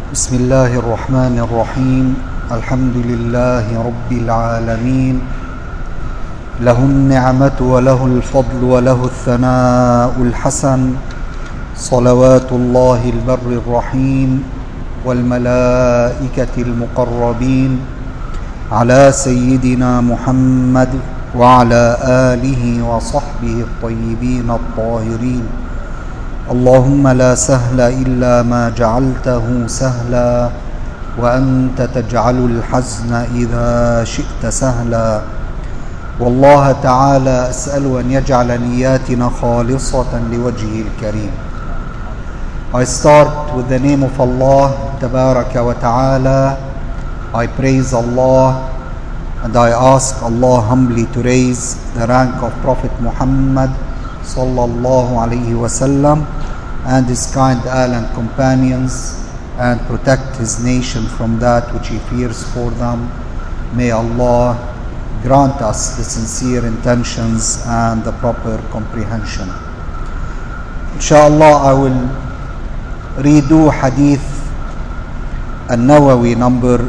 بسم الله الرحمن الرحيم. الحمد لله رب العالمين، له النعمة وله الفضل وله الثناء الحسن، صلوات الله البر الرحيم والملائكة المقربين على سيدنا محمد وعلى آله وصحبه الطيبين الطاهرين. اللهم لا سهل إلا ما جعلته سهلا، وأنت تجعل الحزن إذا شئت سهلا. والله تعالى أسأل أن يجعل نياتنا خالصة لوجهه الكريم. I start with the name of Allah Tabaraka wa Ta'ala. I praise Allah and I ask Allah humbly to raise the rank of Prophet Muhammad sallallahu alayhi wasallam and his kind Ahl and companions, and protect his nation from that which he fears for them. May Allah grant us the sincere intentions and the proper comprehension. Inshallah, I will redo Hadith An-Nawawi number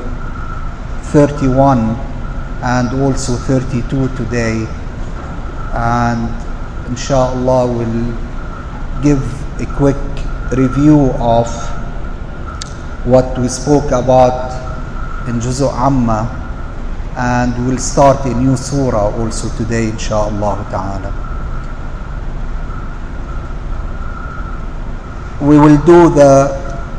31 and also 32 today, and inshallah will give a quick review of what we spoke about in Juzu Amma, and we'll start a new surah also today inshallah ta'ala. We will do the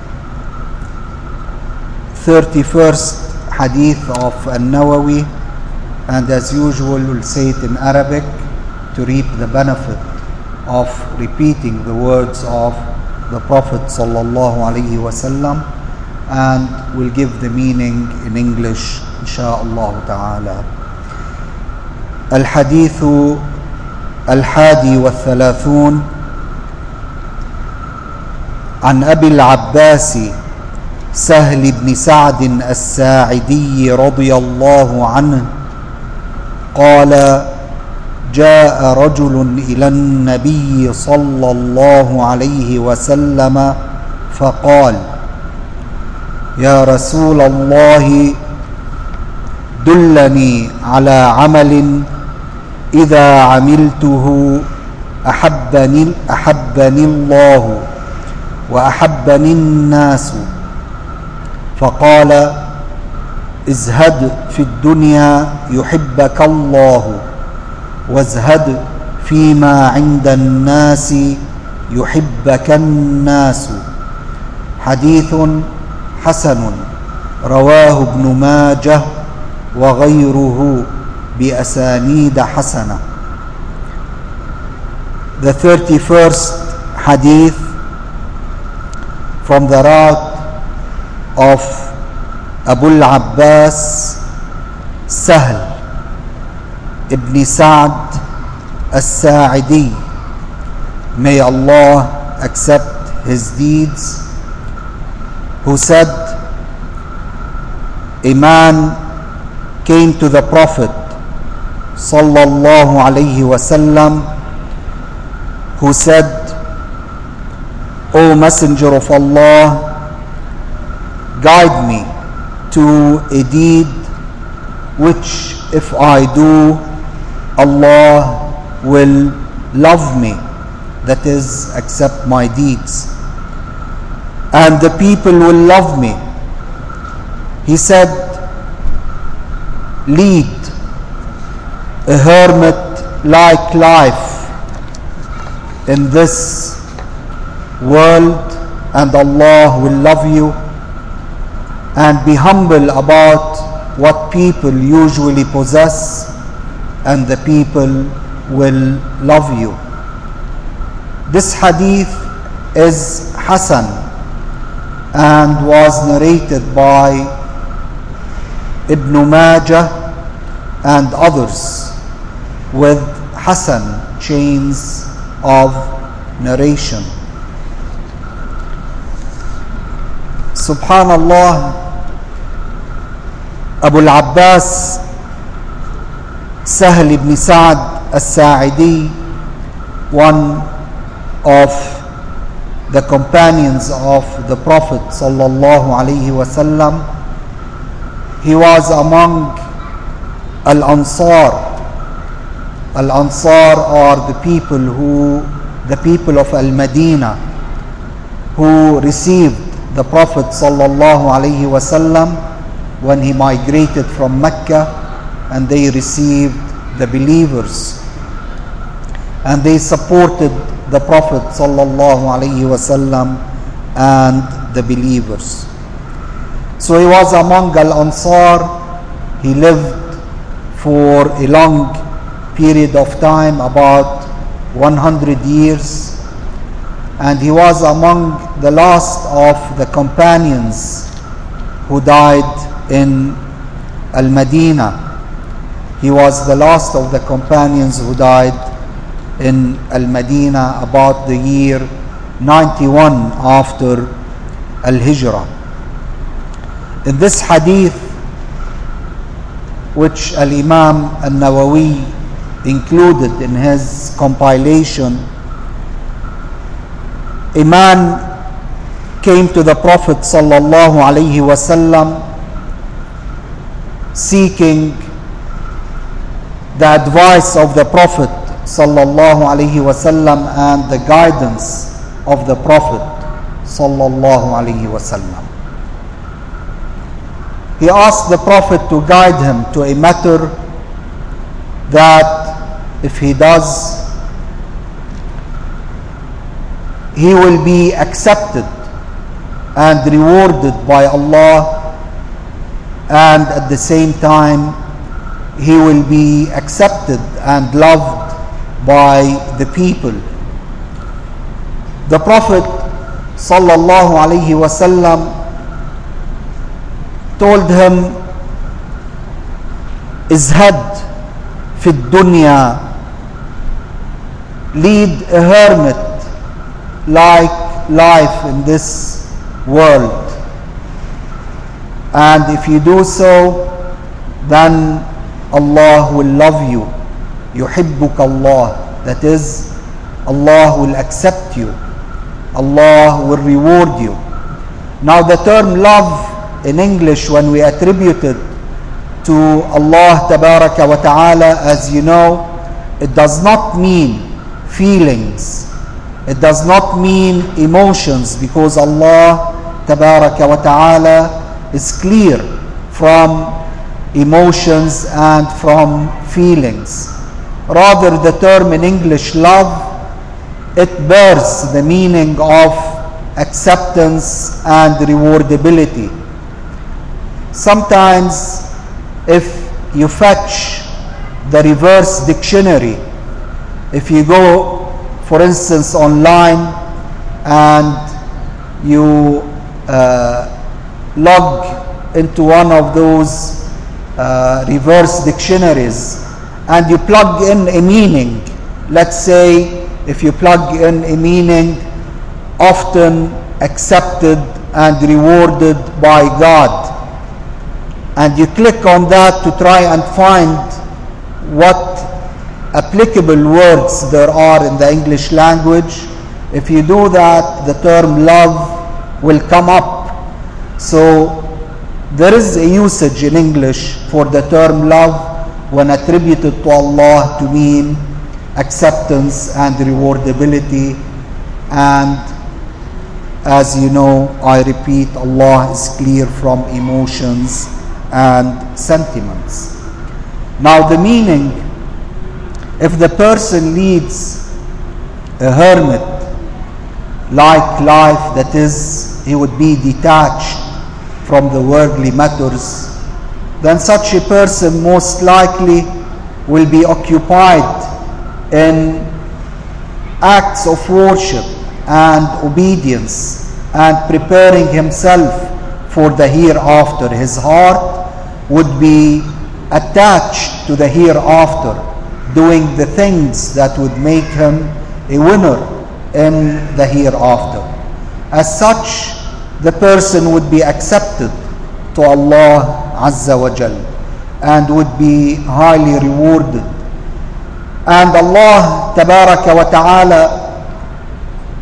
31st hadith of An-Nawawi, and as usual we'll say it in Arabic to reap the benefit of repeating the words of the Prophet sallallahu alaihi wasallam, and we'll give the meaning in English insha'Allah ta'ala. الحديث الحادي والثلاثون عن أبي العباس سهل بن سعد الساعدي رضي الله عنه قال: جاء رجل إلى النبي صلى الله عليه وسلم فقال: يا رسول الله، دلني على عمل إذا عملته أحبني الله وأحبني الناس. فقال: ازهد في الدنيا يحبك الله، وازهد فيما عند الناس يحبك الناس. حديث حسن رواه ابن ماجه وغيره بأسانيد حسنة. The 31st hadith from the route of Abu al-Abbas Sahl ibn Sa'd al-Sa'idi, may Allah accept his deeds, who said, a man came to the Prophet sallallahu alayhi wasallam who said, O Messenger of Allah, guide me to a deed which if I do, Allah will love me, that is, accept my deeds, and the people will love me. He said, lead a hermit-like life in this world and Allah will love you, and be humble about what people usually possess and the people will love you. This hadith is Hasan and was narrated by Ibn Majah and others with Hasan chains of narration. Subhanallah, Abu al-Abbas Sahl ibn Sa'd al-Sa'idi, one of the companions of the Prophet sallallahu alaihi wasallam. He was among Al-Ansar. Al-Ansar are the people of Al-Madinah who received the Prophet sallallahu alaihi wasallam when he migrated from Mecca, and they received the believers and they supported the Prophet sallallahu alaihi wasallam and the believers. So he was among Al-Ansar. He lived for a long period of time, about 100 years, and he was among the last of the companions who died in Al-Madinah. He was the last of the companions who died in Al-Madinah about the year 91 after Al-Hijrah. In this hadith, which Al-Imam Al-Nawawi included in his compilation, a man came to the Prophet sallallahu alaihi wasallam seeking the advice of the Prophet sallallahu alaihi wasallam and the guidance of the Prophet sallallahu alaihi wasallam. He asked the Prophet to guide him to a matter that if he does, he will be accepted and rewarded by Allah, and at the same time he will be accepted and loved by the people. The Prophet sallallahu alaihi wasallam told him, izhad fi dunya, lead a hermit like life in this world, and if you do so, then Allah will love you. Yuhibbuk Allah, that is, Allah will accept you, Allah will reward you. Now the term love in English, when we attribute it to Allah tabaraka wa ta'ala, as you know, it does not mean feelings, it does not mean emotions, because Allah tabaraka wa ta'ala is clear from emotions and from feelings. Rather, the term in English love, it bears the meaning of acceptance and rewardability. Sometimes if you fetch the reverse dictionary, if you go, for instance, online and you log into one of those reverse dictionaries and you plug in a meaning, let's say if you plug in a meaning, often accepted and rewarded by God, and you click on that to try and find what applicable words there are in the English language, if you do that, the term love will come up. So there is a usage in English for the term love when attributed to Allah to mean acceptance and rewardability. And as you know, I repeat, Allah is clear from emotions and sentiments. Now the meaning, if the person leads a hermit like life, that is, he would be detached from the worldly matters, then such a person most likely will be occupied in acts of worship and obedience and preparing himself for the hereafter. His heart would be attached to the hereafter, doing the things that would make him a winner in the hereafter. As such, the person would be accepted to Allah Azza wa Jal and would be highly rewarded. And Allah Tabaraka wa Ta'ala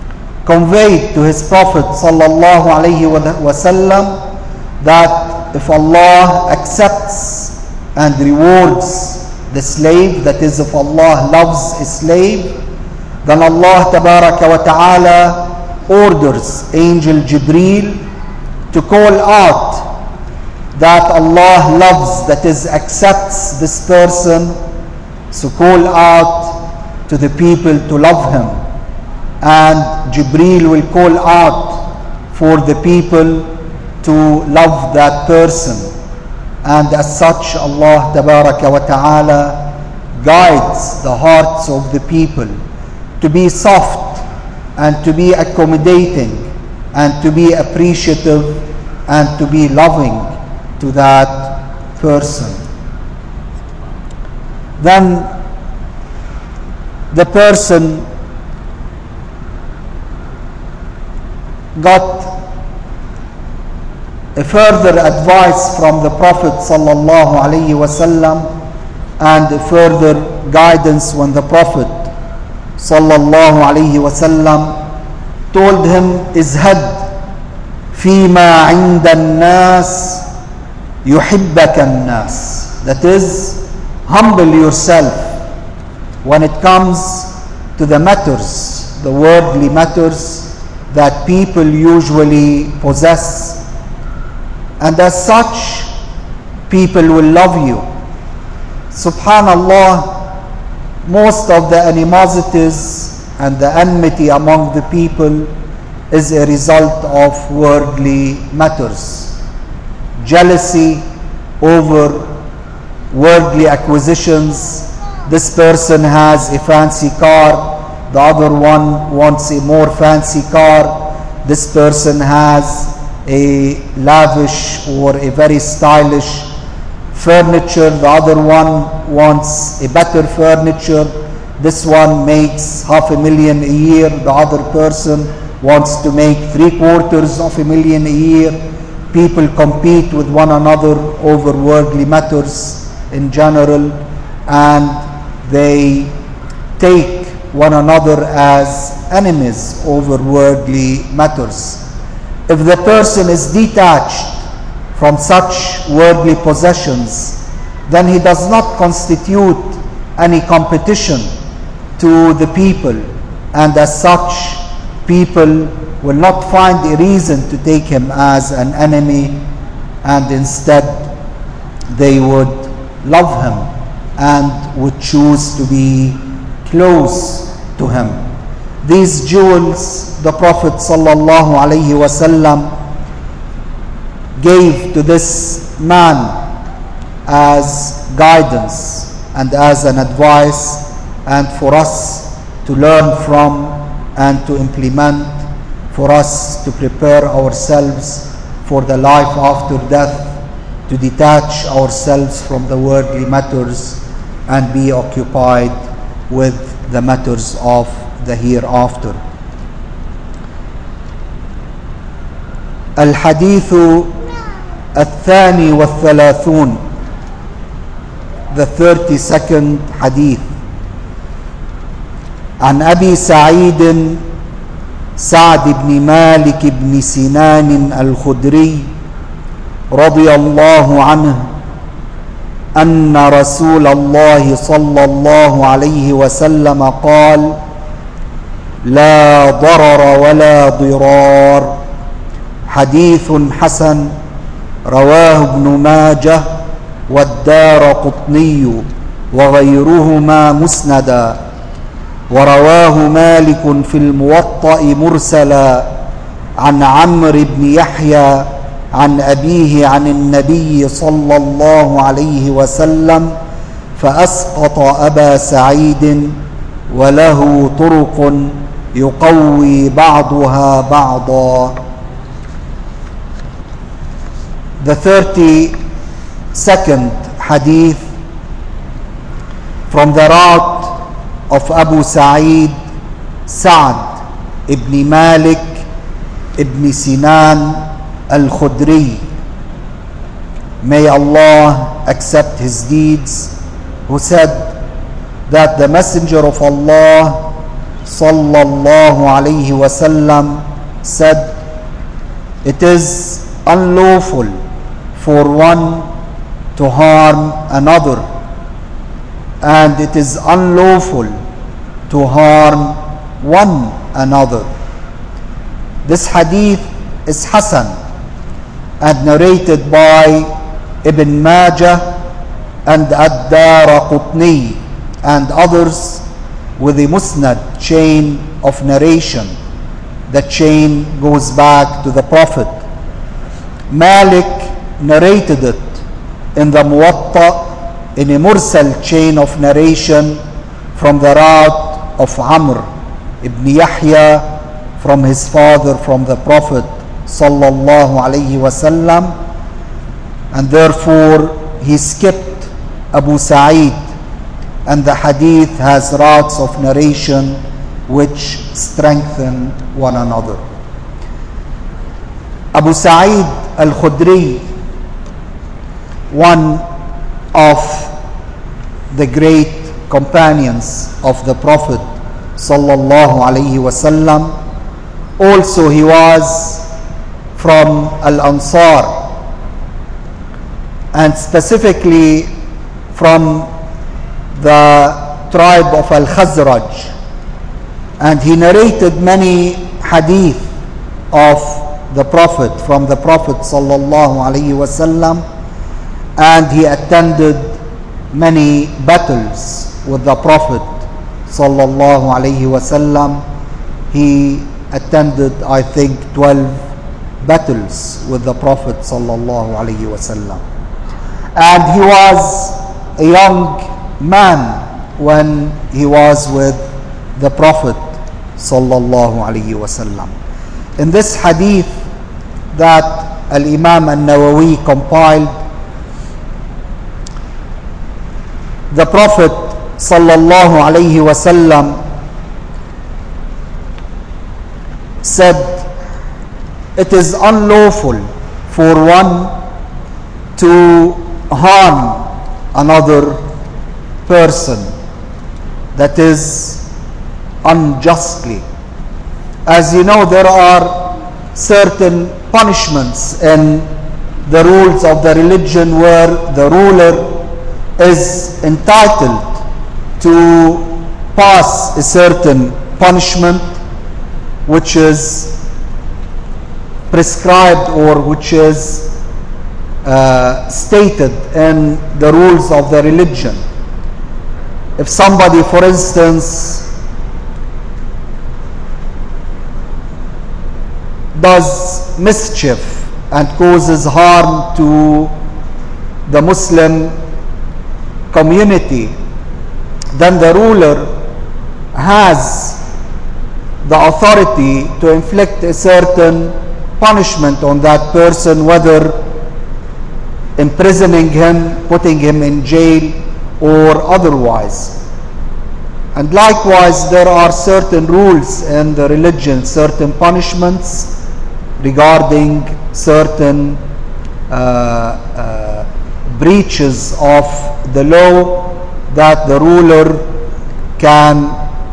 conveyed to his Prophet sallallahu alaihi wasallam that if Allah accepts and rewards the slave, that is, if Allah loves a slave, then Allah tabaraka wa ta'ala orders Angel Jibreel to call out that Allah loves, that is, accepts this person, so call out to the people to love him, and Jibreel will call out for the people to love that person. And as such, Allah tabaraka wa ta'ala guides the hearts of the people to be soft and to be accommodating and to be appreciative and to be loving to that person. Then the person got a further advice from the Prophet sallallahu alaihi wasallam and a further guidance when the Prophet sallallahu alaihi wasallam told him, izhad fima inda an-nas yuhibbaka an-nas, that is, humble yourself when it comes to the matters, the worldly matters that people usually possess, and as such people will love you. Subhanallah, most of the animosities and the enmity among the people is a result of worldly matters. Jealousy over worldly acquisitions. This person has a fancy car, the other one wants a more fancy car. This person has a lavish or a very stylish furniture, the other one wants a better furniture. This one makes $500,000 a year, the other person wants to make $750,000 a year. People compete with one another over worldly matters in general, and they take one another as enemies over worldly matters. If the person is detached from such worldly possessions, then he does not constitute any competition to the people, and as such people will not find a reason to take him as an enemy, and instead they would love him and would choose to be close to him. These jewels the Prophet sallallahu alaihi wasallam gave to this man as guidance and as an advice, and for us to learn from and to implement, for us to prepare ourselves for the life after death, to detach ourselves from the worldly matters and be occupied with the matters of the hereafter. الحديث الثاني والثلاثون, the 32nd hadith. عن أبي سعيد سعد بن مالك بن سنان الخدري رضي الله عنه أن رسول الله صلى الله عليه وسلم قال: لا ضرر ولا ضرار. حديث حسن رواه ابن ماجه والدارقطني وغيرهما مسندا، ورواه مالك في الموطأ مرسلا عن عمرو بن يحيى عن أبيه عن النبي صلى الله عليه وسلم فأسقط أبا سعيد، وله طرق يقوي بعضها بعضا. The 32nd hadith from the route of Abu Sa'id Sa'd ibn Malik ibn Sinan al-Khudri, may Allah accept his deeds, who said that the Messenger of Allah sallallahu alayhi wasallam said, "It is unlawful for one to harm another, and it is unlawful to harm one another." This hadith is Hasan and narrated by Ibn Majah and Ad-Daraqutni and others with a musnad chain of narration. The chain goes back to the Prophet. Malik narrated it in the Muwatta in a mursal chain of narration from the route of Amr ibn Yahya from his father, from the Prophet sallallahu alayhi wasallam, and therefore he skipped Abu Sa'id, and the hadith has routes of narration which strengthen one another. Abu Sa'id al-Khudri, one of the great companions of the Prophet sallallahu alayhi wasallam, also he was from Al-Ansar, and specifically from the tribe of Al-Khazraj, and he narrated many hadith of the Prophet, from the Prophet sallallahu alaihi wasallam, and he attended many battles with the Prophet sallallahu alaihi wasallam. He attended, I think, 12 battles with the Prophet sallallahu alaihi wasallam, and he was a young man when he was with the Prophet sallallahu alaihi wasallam. In this hadith that Al-Imam An-Nawawi compiled, the Prophet sallallahu alaihi wasallam said, "It is unlawful for one to harm another person, that is unjustly." As you know, there are certain punishments in the rules of the religion where the ruler is entitled to pass a certain punishment which is prescribed or which is stated in the rules of the religion. If somebody, for instance, does mischief and causes harm to the Muslim community, then the ruler has the authority to inflict a certain punishment on that person, whether imprisoning him, putting him in jail, or otherwise. And likewise, there are certain rules in the religion, certain punishments regarding certain breaches of the law that the ruler can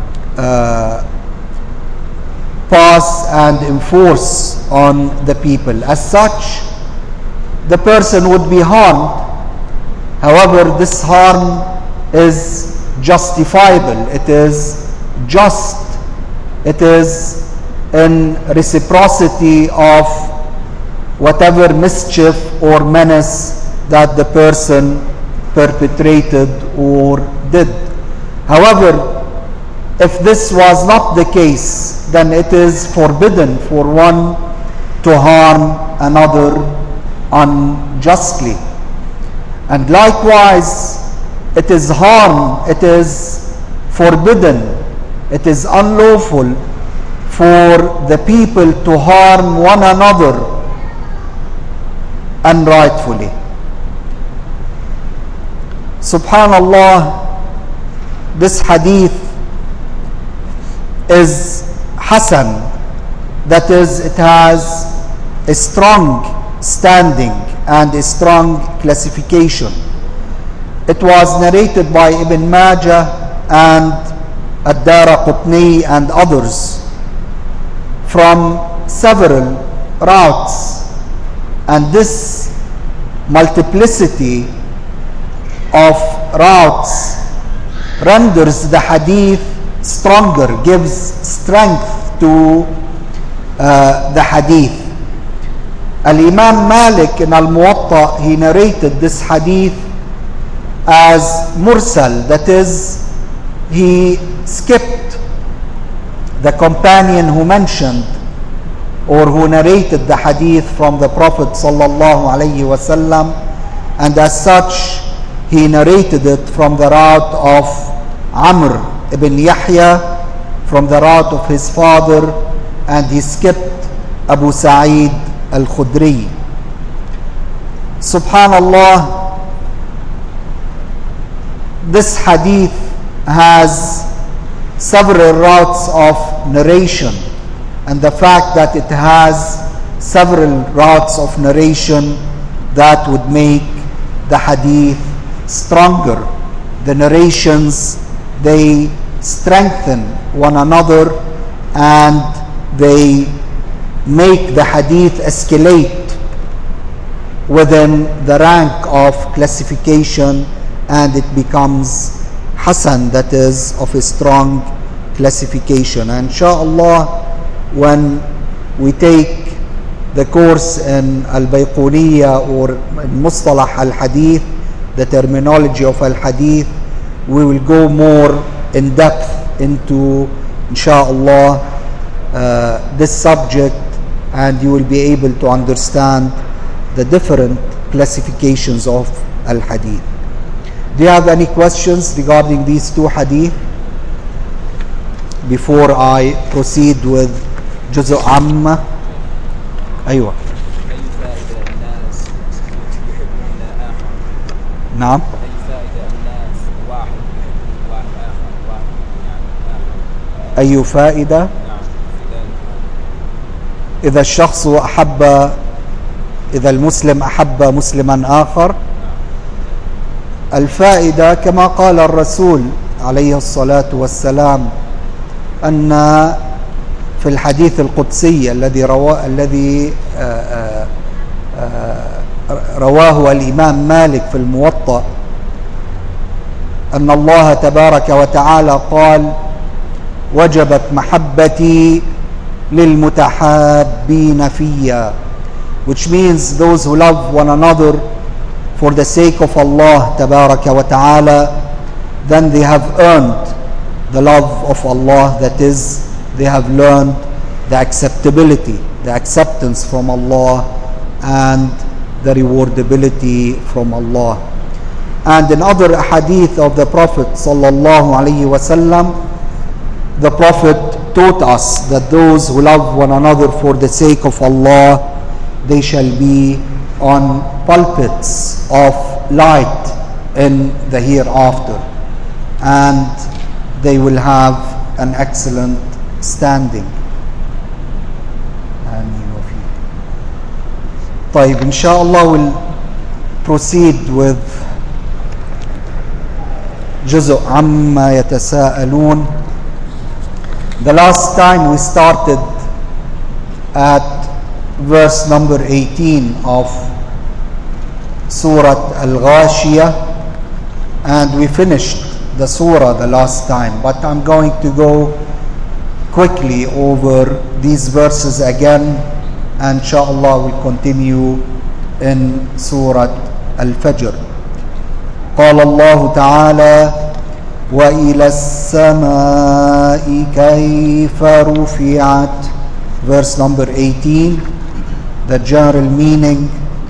pass and enforce on the people. As such, the person would be harmed. However, this harm is justifiable. It is just. It is in reciprocity of whatever mischief or menace that the person perpetrated or did. However, if this was not the case, then it is forbidden for one to harm another unjustly. And likewise, it is harm, it is forbidden, it is unlawful for the people to harm one another unrightfully. Subhanallah, this hadith is Hasan, that is, it has a strong standing and a strong classification. It was narrated by Ibn Majah and Ad-Daraqutni and others, from several routes, and this multiplicity of routes renders the hadith stronger, gives strength to the hadith. Al-Imam Malik in Al-Muwatta, he narrated this hadith as mursal, that is, he skipped the companion who mentioned or who narrated the hadith from the Prophet sallallahu alaihi wasallam, and as such he narrated it from the route of Amr ibn Yahya, from the route of his father, and he skipped Abu Sa'id al-Khudri. Subhanallah, this hadith has several routes of narration, and the fact that it has several routes of narration, that would make the hadith stronger. The narrations, they strengthen one another and they make the hadith escalate within the rank of classification, and it becomes Hasan, that is of a strong classification. And inshallah, when we take the course in Al-Bayquniya or Mustalah Al-Hadith, the terminology of Al-Hadith, we will go more in depth into, inshallah, this subject, and you will be able to understand the different classifications of Al-Hadith. Do you have any questions regarding these two hadith before I proceed with Juz' Amma? أيوة. نعم. أي فائدة؟ إذا الشخص أحب، إذا المسلم أحب مسلما آخر، الفائدة كما قال الرسول عليه الصلاة والسلام أن في الحديث القدسي الذي رواه الإمام مالك في الموطأ، أن الله تبارك وتعالى قال: وجبت محبتي للمتحابين فيا, which means those who love one another for the sake of Allah tabaraka wa ta'ala, then they have earned the love of Allah, that is, they have learned the acceptability, the acceptance from Allah, and the rewardability from Allah. And in other hadith of the Prophet sallallahu alaihi wasallam, the Prophet taught us that those who love one another for the sake of Allah, they shall be on pulpits of light in the hereafter, and they will have an excellent standing. طيب, inshallah we'll proceed with Juz' Amma Yatasa'alun. The last time we started at verse number 18 of Surah Al-Ghashiyah, and we finished the surah the last time, but I'm going to go quickly over these verses again, and inshallah we'll continue in Surah Al-Fajr. قال الله تعالى: وإلى السماء كيف رفعت, verse number 18, the general meaning.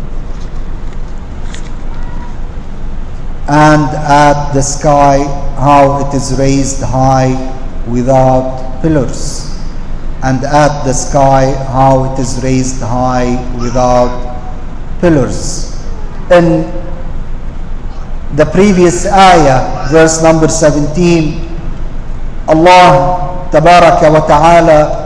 And at the sky, how it is raised high without pillars. And at the sky, how it is raised high without pillars. In the previous ayah, verse number 17, Allah Tabaraka wa Ta'ala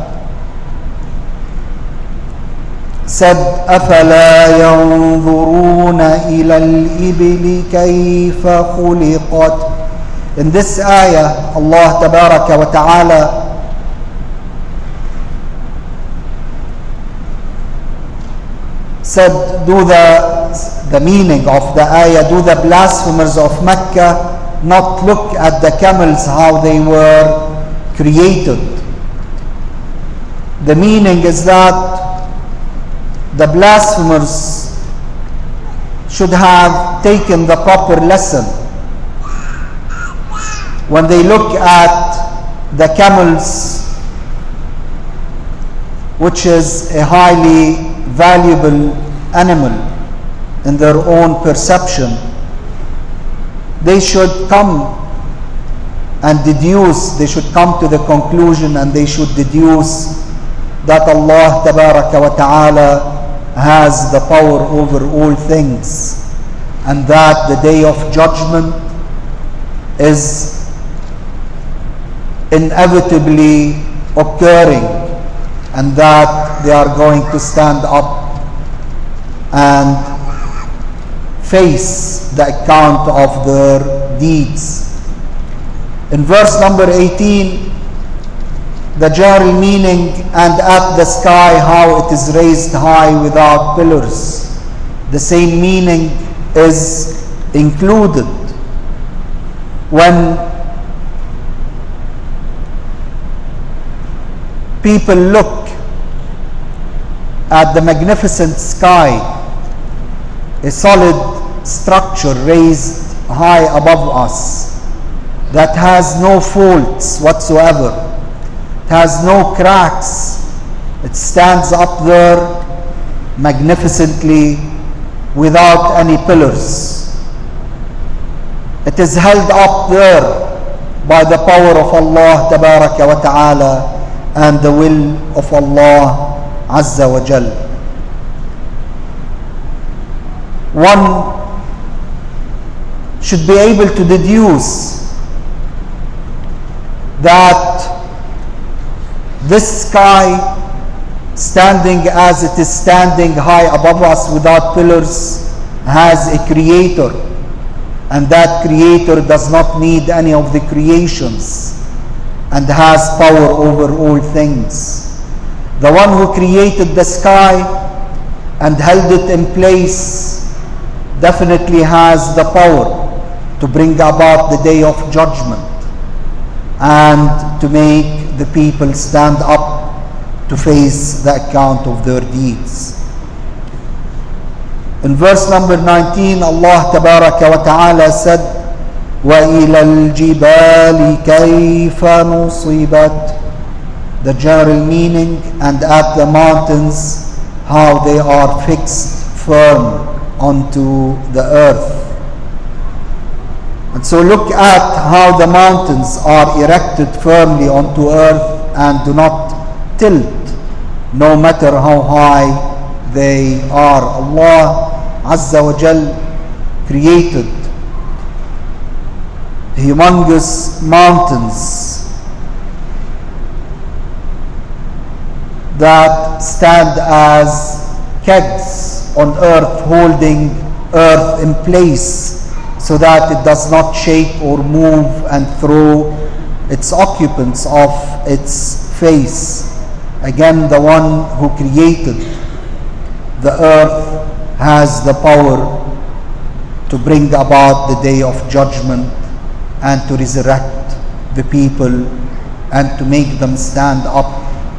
said: أَفَلَا يَنْظُرُونَ إِلَى الْإِبِلِ كَيْفَ خُلِقَتْ In this ayah, Allah Tabaraka wa Ta'ala said, do the meaning of the ayah, do the blasphemers of Mecca not look at the camels, how they were created? The meaning is that the blasphemers should have taken the proper lesson. When they look at the camels, which is a highly valuable animal in their own perception, they should come and deduce, they should come to the conclusion and they should deduce that Allah Tabaraka wa Ta'ala has the power over all things, and that the day of judgment is inevitably occurring, and that they are going to stand up and face the account of their deeds. In verse number 18, the general meaning, and at the sky how it is raised high without pillars, the same meaning is included. When people look at the magnificent sky, a solid structure raised high above us that has no faults whatsoever, it has no cracks, it stands up there magnificently without any pillars. It is held up there by the power of Allah Tabaraka wa Ta'ala and the will of Allah Azza wa Jal. One should be able to deduce that this sky, standing as it is standing high above us without pillars, has a creator, and that creator does not need any of the creations and has power over all things. The one who created the sky and held it in place definitely has the power to bring about the day of judgment and to make the people stand up to face the account of their deeds. In verse number 19, Allah Tabaraka wa Ta'ala said, وَإِلَى الْجِبَالِ كَيْفَ نُصِبَتْ, the general meaning, and at the mountains how they are fixed firm onto the earth. And so look at how the mountains are erected firmly onto earth and do not tilt, no matter how high they are. Allah Azza wa Jal created humongous mountains that stand as kegs on earth, holding earth in place so that it does not shake or move and throw its occupants off its face. Again, the one who created the earth has the power to bring about the day of judgment and to resurrect the people and to make them stand up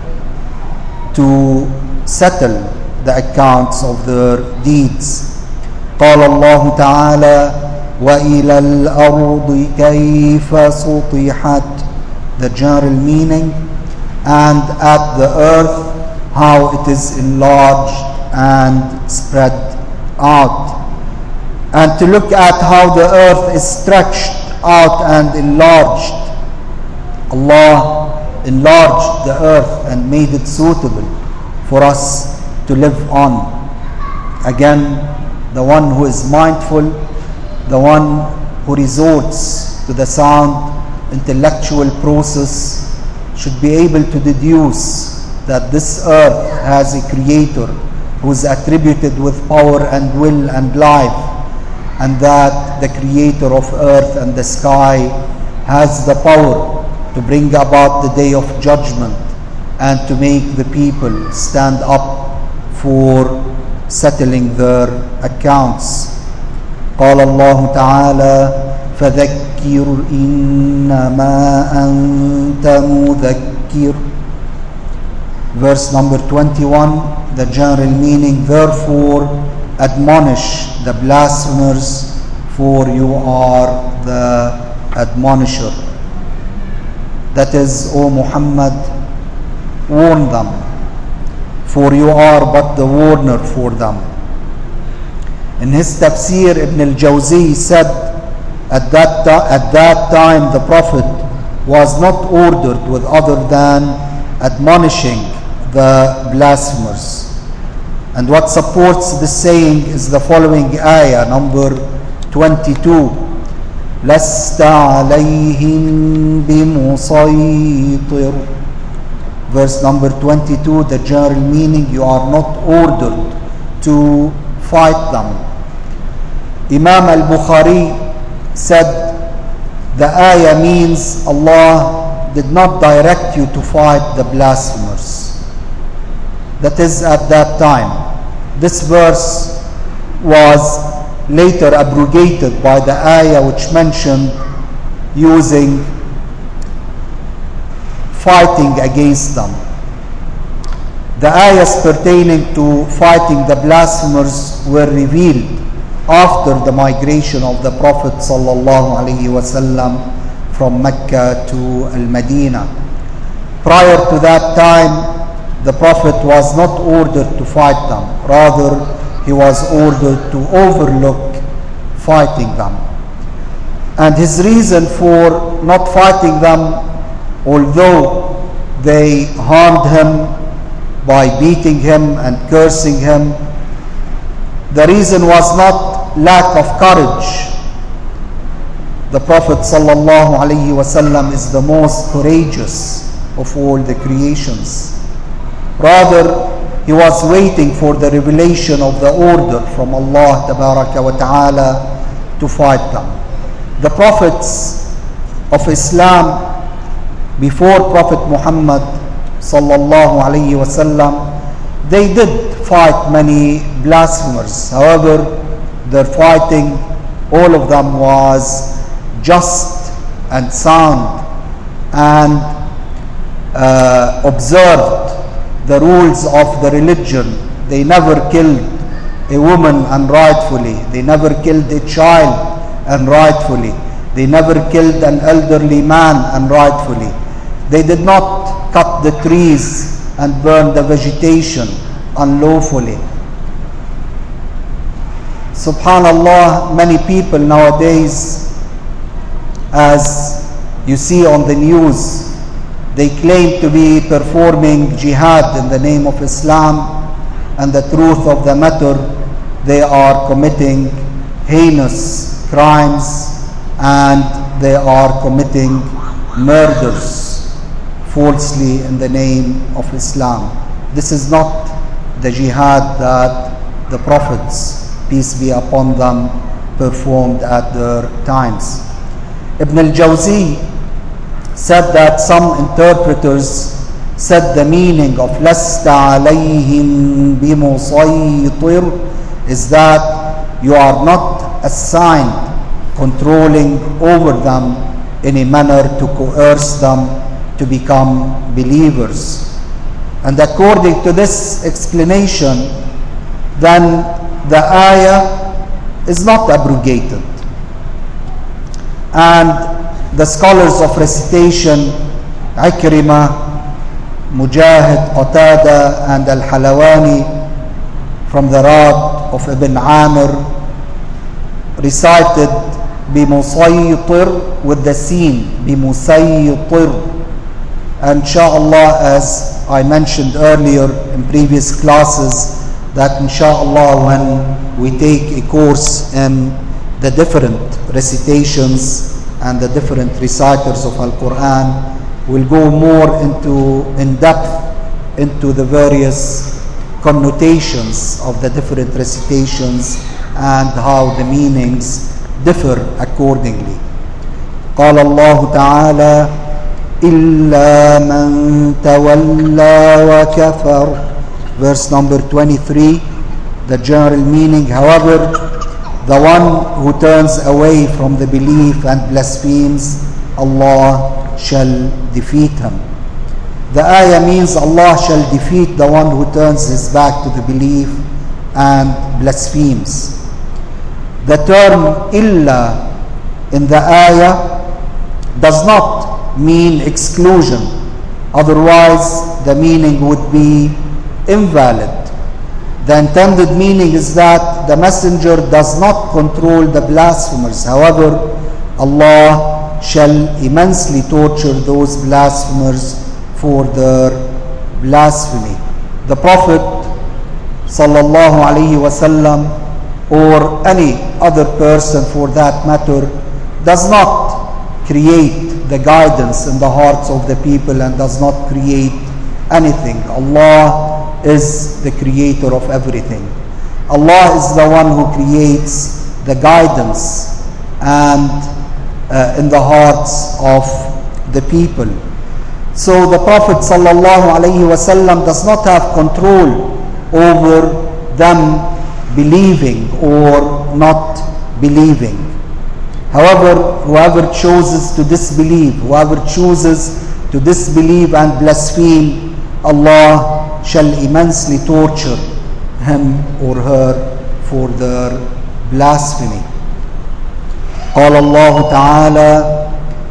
to settle the accounts of their deeds. قال الله تعالى وَإِلَى الْأَرْضِ كَيْفَ سُطِحَتْ, the general meaning, and at the earth how it is enlarged and spread out. And to look at how the earth is stretched out and enlarged. Allah enlarged the earth and made it suitable for us to live on. Again, the one who is mindful, the one who resorts to the sound intellectual process should be able to deduce that this earth has a creator who is attributed with power and will and life, and that the creator of earth and the sky has the power to bring about the day of judgment and to make the people stand up for settling their accounts. قال الله تعالى فذكر إنما أنت مذكر. Verse number 21, the general meaning, therefore admonish the blasphemers, for you are the admonisher. That is, O Muhammad, warn them, for you are but the warner for them. In his tafsir, Ibn al-Jawzi said, at that time the Prophet was not ordered with other than admonishing the blasphemers. And what supports this saying is the following ayah, number 22. لَسْتَ عَلَيْهِمْ بِمُصَيْطِرٍ. Verse number 22, the general meaning, you are not ordered to fight them. Imam al-Bukhari said the ayah means Allah did not direct you to fight the blasphemers. That is, at that time. This verse was later abrogated by the ayah which mentioned using fighting against them. The ayahs pertaining to fighting the blasphemers were revealed after the migration of the Prophet ﷺ from Mecca to Al-Madinah. Prior to that time, the Prophet was not ordered to fight them. Rather, he was ordered to overlook fighting them. And his reason for not fighting them, although they harmed him by beating him and cursing him, the reason was not lack of courage. The Prophet ﷺ is the most courageous of all the creations. Rather, he was waiting for the revelation of the order from Allah Tabaraka wa Ta'ala to fight them. The prophets of Islam before Prophet Muhammad sallallahu alaihi wasallam, they did fight many blasphemers. However, their fighting, all of them was just and sound and observed the rules of the religion. They never killed a woman unrightfully. They never killed a child unrightfully. They never killed an elderly man unrightfully. They did not cut the trees and burn the vegetation unlawfully. Subhanallah, many people nowadays, as you see on the news, they claim to be performing jihad in the name of Islam, and the truth of the matter, they are committing heinous crimes and they are committing murders falsely in the name of Islam. This is not the jihad that the prophets, peace be upon them, performed at their times. Ibn al-Jawzi said that some interpreters said the meaning of لَسْتَ عَلَيْهِمْ بِمُصَيْطِرٍ is that you are not assigned controlling over them in a manner to coerce them to become believers. And according to this explanation, then the ayah is not abrogated. And the scholars of recitation, Ikrimah, Mujahid, Qatada, and Al-Halawani, from the Rad of Ibn Amir, recited بِمُصَيْطِرْ with the sin, بِمُسَيْطِرْ. And inshallah, as I mentioned earlier in previous classes, that inshallah when we take a course in the different recitations and the different reciters of Al-Quran, we'll go more in depth into the various connotations of the different recitations and how the meanings differ accordingly. قال الله تعالى إلا من تولى وكفر. Verse number 23, the general meaning, however, the one who turns away from the belief and blasphemes, Allah shall defeat him. The ayah means Allah shall defeat the one who turns his back to the belief and blasphemes. The term illa in the ayah does not mean exclusion, otherwise the meaning would be invalid. The intended meaning is that the messenger does not control the blasphemers. However, Allah shall immensely torture those blasphemers for their blasphemy. The Prophet sallallahu alaihi wasallam, or any other person for that matter, does not create the guidance in the hearts of the people and does not create anything. Allah is the creator of everything. Allah is the one who creates the guidance and in the hearts of the people. So the Prophet sallallahu alaihi wasallam does not have control over them believing or not believing. However, whoever chooses to disbelieve, whoever chooses to disbelieve and blaspheme, Allah shall immensely torture him or her for their blasphemy. قال الله تعالى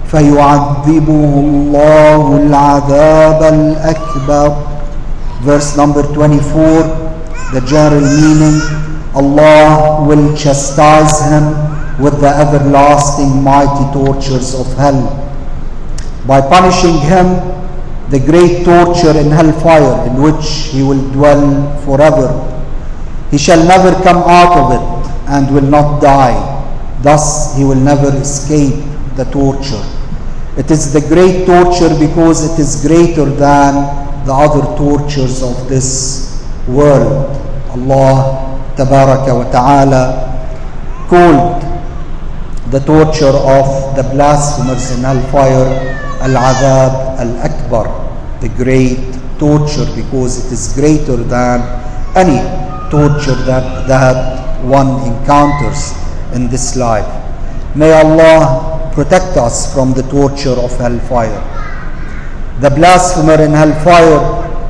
فيعذبه الله العذاب الأكبر. Verse number 24, the general meaning, Allah will chastise him with the everlasting mighty tortures of hell, by punishing him the great torture in hellfire, in which he will dwell forever. He shall never come out of it and will not die. Thus he will never escape the torture. It is the great torture because it is greater than the other tortures of this world. Allah Tabaraka wa Ta'ala called the torture of the blasphemers in hellfire Al-Adhab Al-Akbar, the great torture, because it is greater than any torture that one encounters in this life. May Allah protect us from the torture of hellfire. The blasphemer in hellfire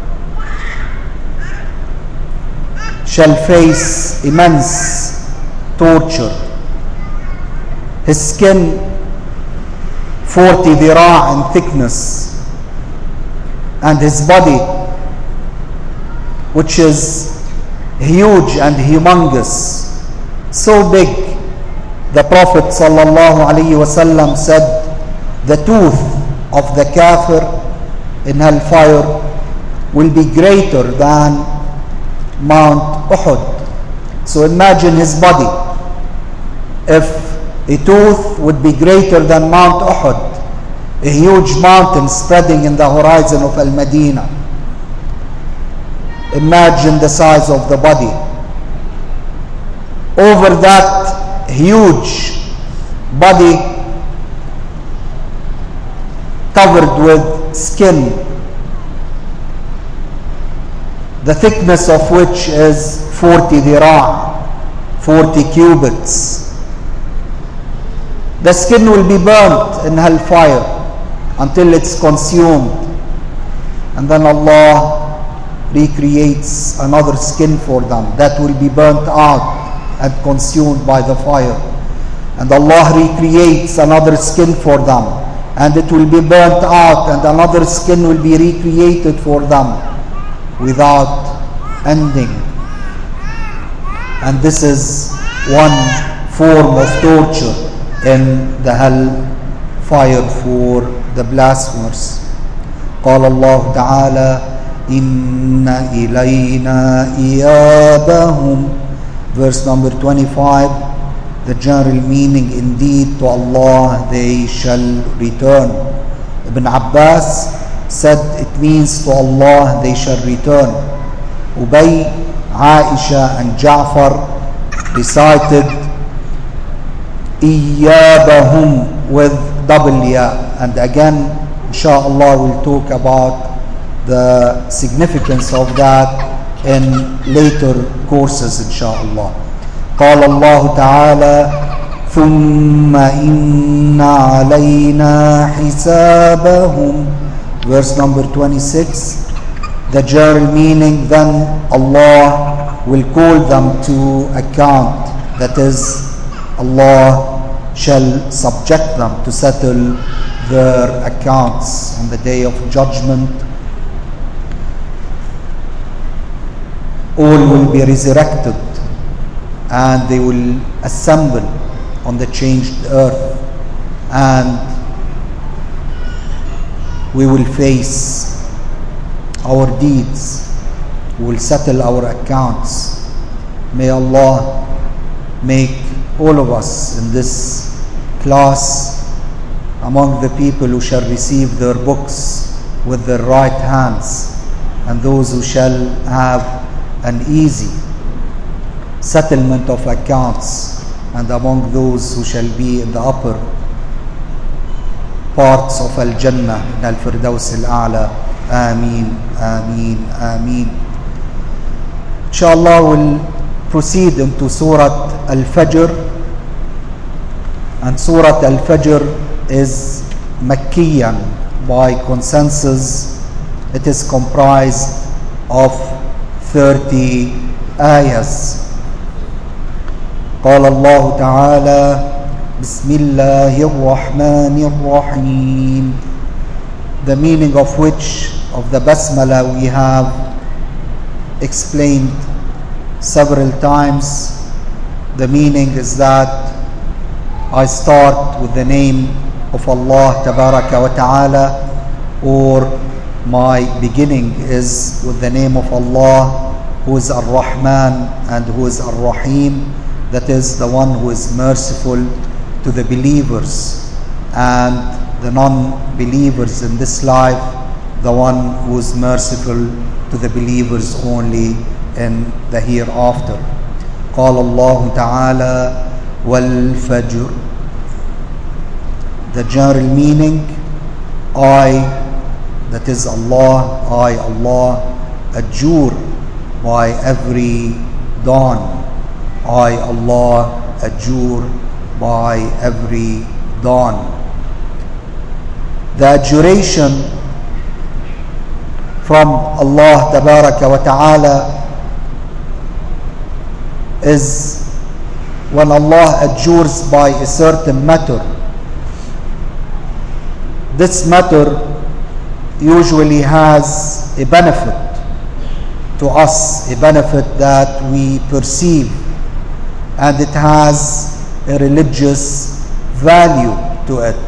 shall face immense torture. His skin 40 dhira in thickness, and his body, which is huge and humongous, so big, the Prophet sallallahu alaihi wasallam said, the tooth of the kafir in hellfire will be greater than Mount Uhud. So imagine his body. If a tooth would be greater than Mount Uhud, a huge mountain spreading in the horizon of Al-Madinah. Imagine the size of the body. Over that huge body, covered with skin, the thickness of which is 40 dhira, 40 cubits. The skin will be burnt in hellfire until it's consumed, and then Allah recreates another skin for them that will be burnt out and consumed by the fire, and Allah recreates another skin for them, and it will be burnt out, and another skin will be recreated for them without ending. And this is one form of torture in the hell fire for the blasphemers. قال الله تعالى إن إلينا إيابهم. Verse number 25, the general meaning, indeed to Allah they shall return. Ibn Abbas said it means to Allah they shall return. Ubay, Aisha and Ja'far recited إيابهم with double ya. And again, inshallah, we'll talk about the significance of that in later courses inshallah. قال الله تعالى ثم إن علينا حسابهم, verse number 26. The general meaning, then Allah will call them to account, that is, Allah shall subject them to settle their accounts on the day of judgment. All will be resurrected and they will assemble on the changed earth, and we will face our deeds, we will settle our accounts. May Allah make all of us in this class among the people who shall receive their books with their right hands, and those who shall have an easy settlement of accounts, and among those who shall be in the upper parts of Al-Jannah in Al-Firdaus Al-A'la. Ameen, Ameen, Ameen. Inshallah, we'll proceed into Surah Al-Fajr, and Surah Al-Fajr is Makkiyan. By consensus, it is comprised of 30 ayahs. قال الله تعالى بسم الله الرحمن الرحيم, the meaning of which, of the Basmala, we have explained several times. The meaning is that I start with the name of Allah Tabaraka wa Ta'ala, or my beginning is with the name of Allah, who is Ar-Rahman and who is Ar-Rahim, that is the one who is merciful to the believers and the non-believers in this life, the one who is merciful to the believers only in the hereafter. قال الله تعالى والفجر. The general meaning, I, that is Allah, I, Allah, adjure by every dawn. I, Allah, adjure by every dawn. The adjuration from Allah Tabaraka wa Ta'ala is when Allah adjures by a certain matter. This matter usually has a benefit to us, a benefit that we perceive, and it has a religious value to it.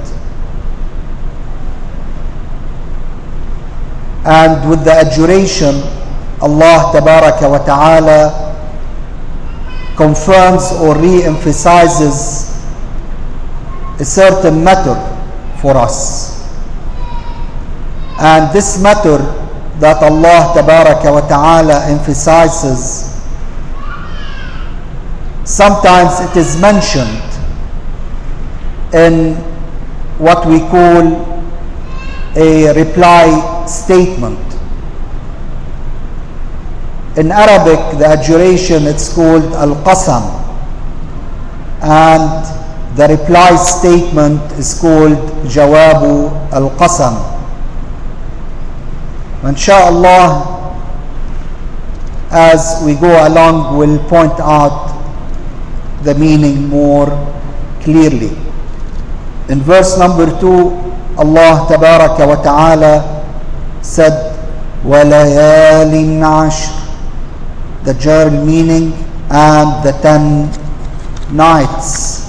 And with the adjuration, Allah Tabaraka wa Ta'ala confirms or re-emphasizes a certain matter for us. And this matter that Allah Tabaraka wa Ta'ala emphasizes, sometimes it is mentioned in what we call a reply statement. In Arabic, the adjuration, it's called al-qasam, and the reply statement is called jawabu al-qasam. Insha'Allah, as we go along, we'll point out the meaning more clearly. In verse number 2, Allah Tabaraka wa Ta'ala said, وَلَيَالٍ عَشْرٍ, the general meaning, and the 10 nights.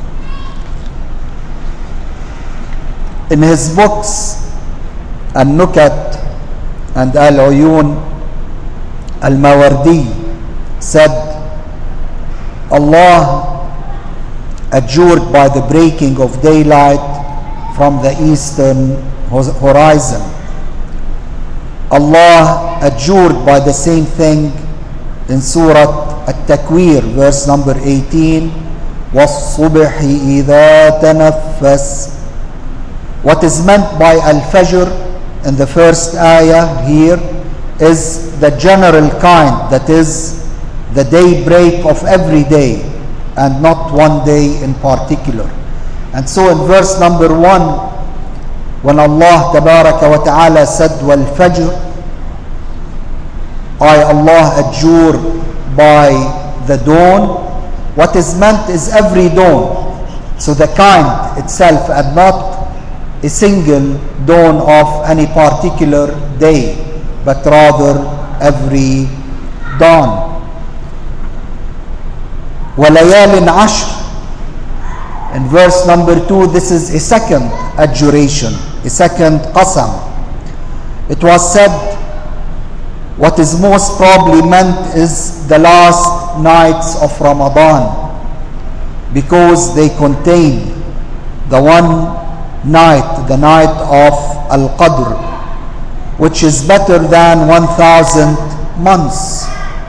In his books, Al-Nukat and Al-Uyun, Al-Mawardi said, Allah adjured by the breaking of daylight from the eastern horizon. Allah adjured by the same thing in Surah At-Takwir, verse number 18, وَالصُّبْحِ إِذَا تَنَفَّسَ. What is meant by Al-Fajr in the first ayah here is the general kind, that is the daybreak of every day and not one day in particular. And so in verse number 1, when Allah Tabaraka wa Ta'ala said, وَالْفَجْرِ, I, Allah, adjure by the dawn, what is meant is every dawn. So the kind itself, and not a single dawn of any particular day, but rather every dawn. وَلَيَالٍ عَشْرٍ. In verse number 2, this is a second adjuration, a second qasam. It was said, what is most probably meant is the last nights of Ramadan, because they contain the one night, the night of Al-Qadr, which is better than 1,000 months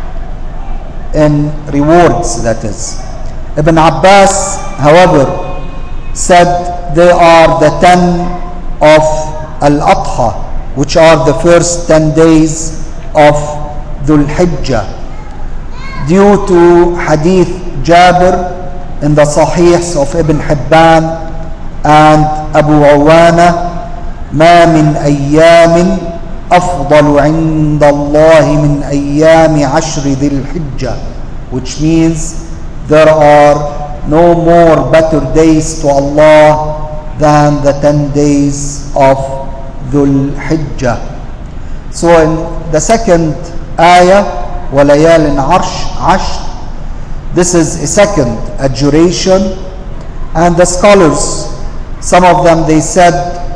in rewards, that is. Ibn Abbas, however, said they are the 10 of Al-Adha, which are the first 10 days of Dhul Hijjah, due to Hadith Jabir in the Sahihs of Ibn Hibban and Abu Awana, ما من أيام أفضل عند الله من أيام عشر ذي الحجة, which means there are no more better days to Allah than the 10 days of Dhul Hijjah. So in the second ayah, وَلَيَالٍ عَشْرٍ, this is a second adjuration. And the scholars, some of them, they said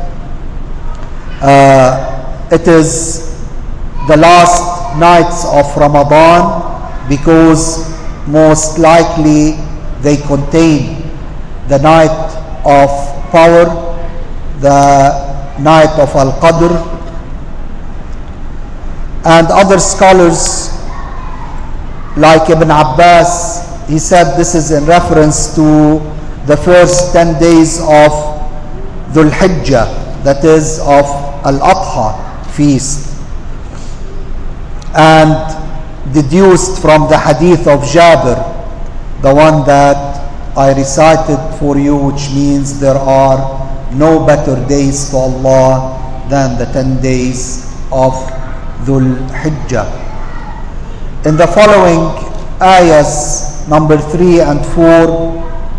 it is the last nights of Ramadan, because most likely they contain the night of power, the night of Al-Qadr. And other scholars, like Ibn Abbas, he said this is in reference to the first 10 days of Dhul Hijjah, that is of Al-Adha feast, and deduced from the hadith of Jabir, the one that I recited for you, which means there are no better days to Allah than the 10 days of Dhul Hijjah. In the following ayahs, number 3 and 4,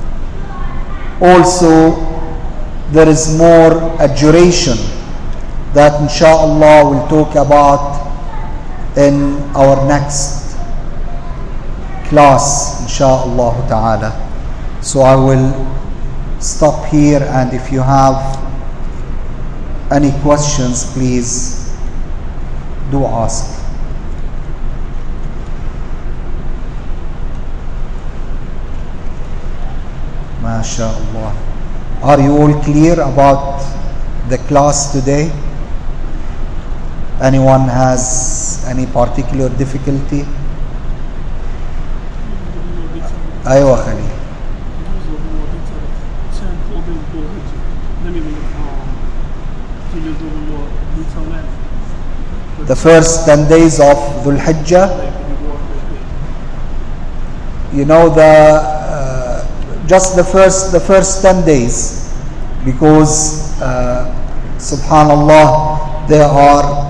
also there is more adjuration that inshaAllah we'll talk about in our next class, inshaAllah ta'ala. So I will stop here, and if you have any questions, please do ask. MashaAllah. Are you all clear about the class today? Anyone has any particular difficulty? أيوة خليل. The first 10 days of Dhul Hijjah, you know, just the first 10 days, because subhanallah, there are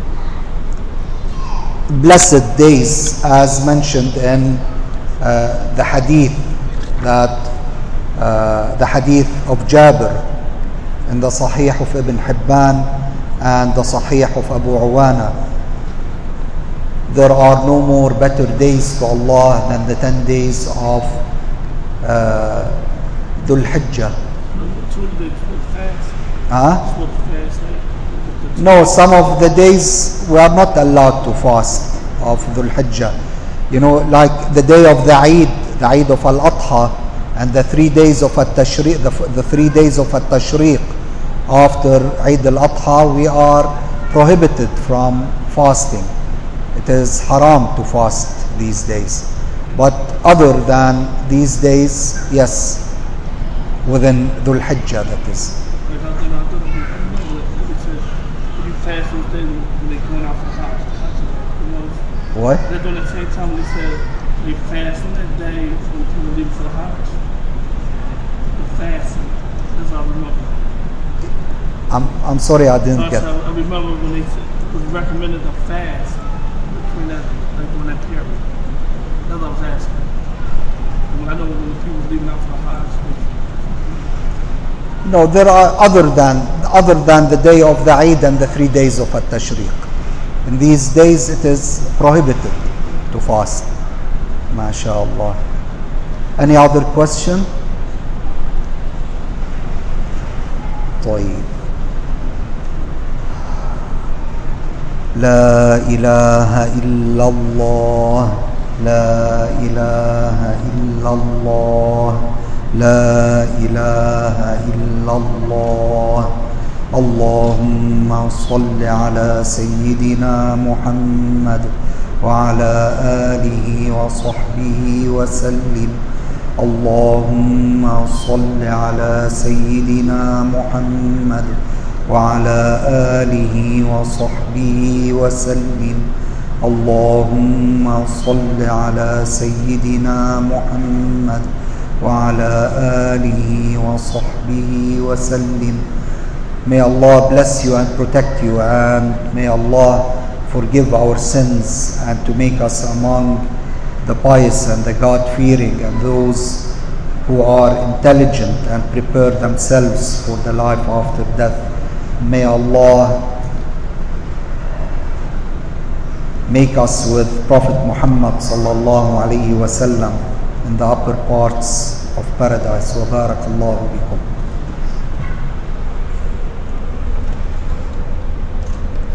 blessed days, as mentioned in the hadith, that the hadith of Jabir in the Sahih of Ibn Hibban and the Sahih of Abu Awana. There are no more better days to Allah than the 10 days of Dhul Hijjah. No, some of the days we are not allowed to fast of Dhul Hijjah. You know, like the day of the Eid of Al-Adha, and the 3 days of At-Tashriq, the 3 days of At-Tashriq after Eid Al-Adha, we are prohibited from fasting. It is haram to fast these days. But other than these days, yes, within Dhul Hijjah, that is. Fast when they're going out for the Hajj. What? They're doing the same time when they said they fast on that day when people leave for the Hajj. The fasting. That's all I remember. I'm sorry, I didn't get. I remember when they said it was recommended to fast between that, like during that period. That's what I was asking. I know when the people leaving out for the Hajj. No, there are other than the day of the Eid and the 3 days of At-Tashriq. In these days it is prohibited to fast. MashaAllah. Any other question? طيب. لا إله إلا الله لا إله إلا الله لا إله إلا الله اللهم صل على سيدنا محمد وعلى آله وصحبه وسلم اللهم صل على سيدنا محمد وعلى آله وصحبه وسلم اللهم صل على سيدنا محمد وعلى آله وصحبه وسلم. May Allah bless you and protect you, and may Allah forgive our sins and to make us among the pious and the God-fearing and those who are intelligent and prepare themselves for the life after death. May Allah make us with Prophet Muhammad sallallahu alaihi wasallam in the upper parts of paradise. Wa barakallahu bikum.